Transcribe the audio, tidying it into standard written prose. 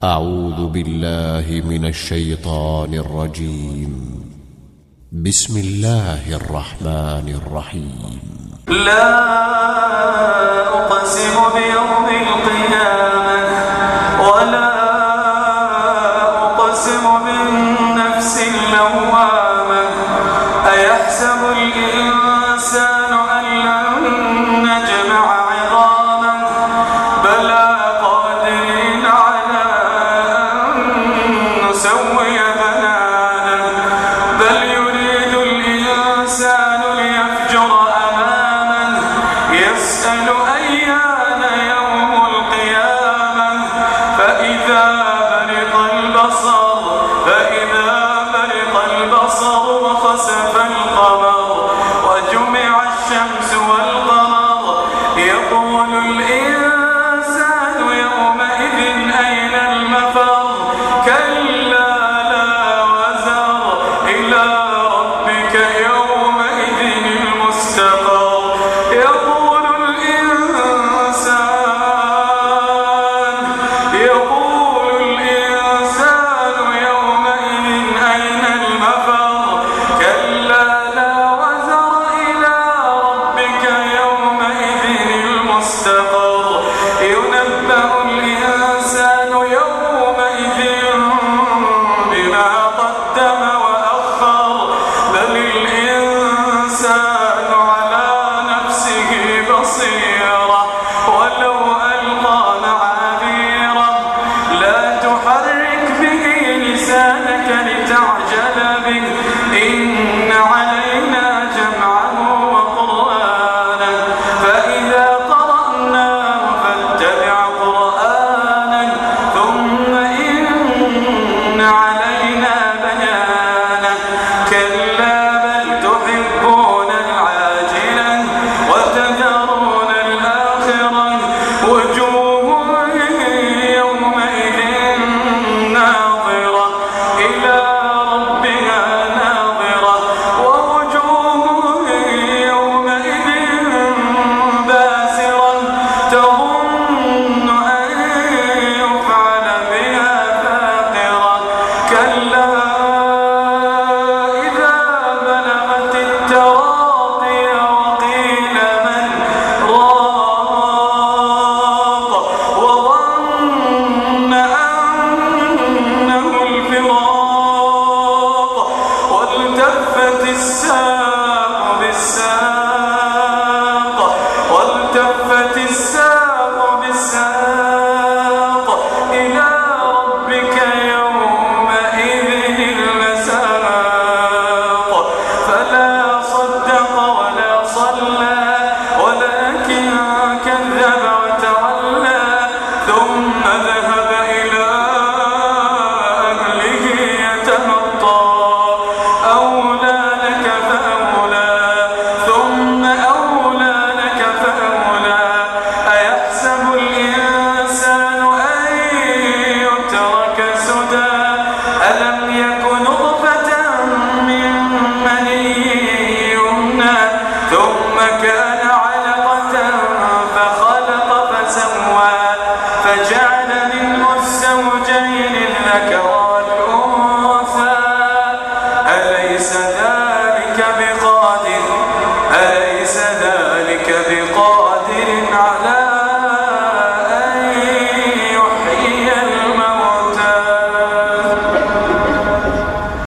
أعوذ بالله من الشيطان الرجيم. بسم الله الرحمن الرحيم. لا أقسم بيوم القيامة ولا أقسم بالنفس اللوامة أيحسب الإنسان أن لن نجمع عظامه بلى قادرين على أن نسوي بنانه بل يريد الإنسان ليفجر أمامه يسأل أيان يوم القيامة فإذا برق البصر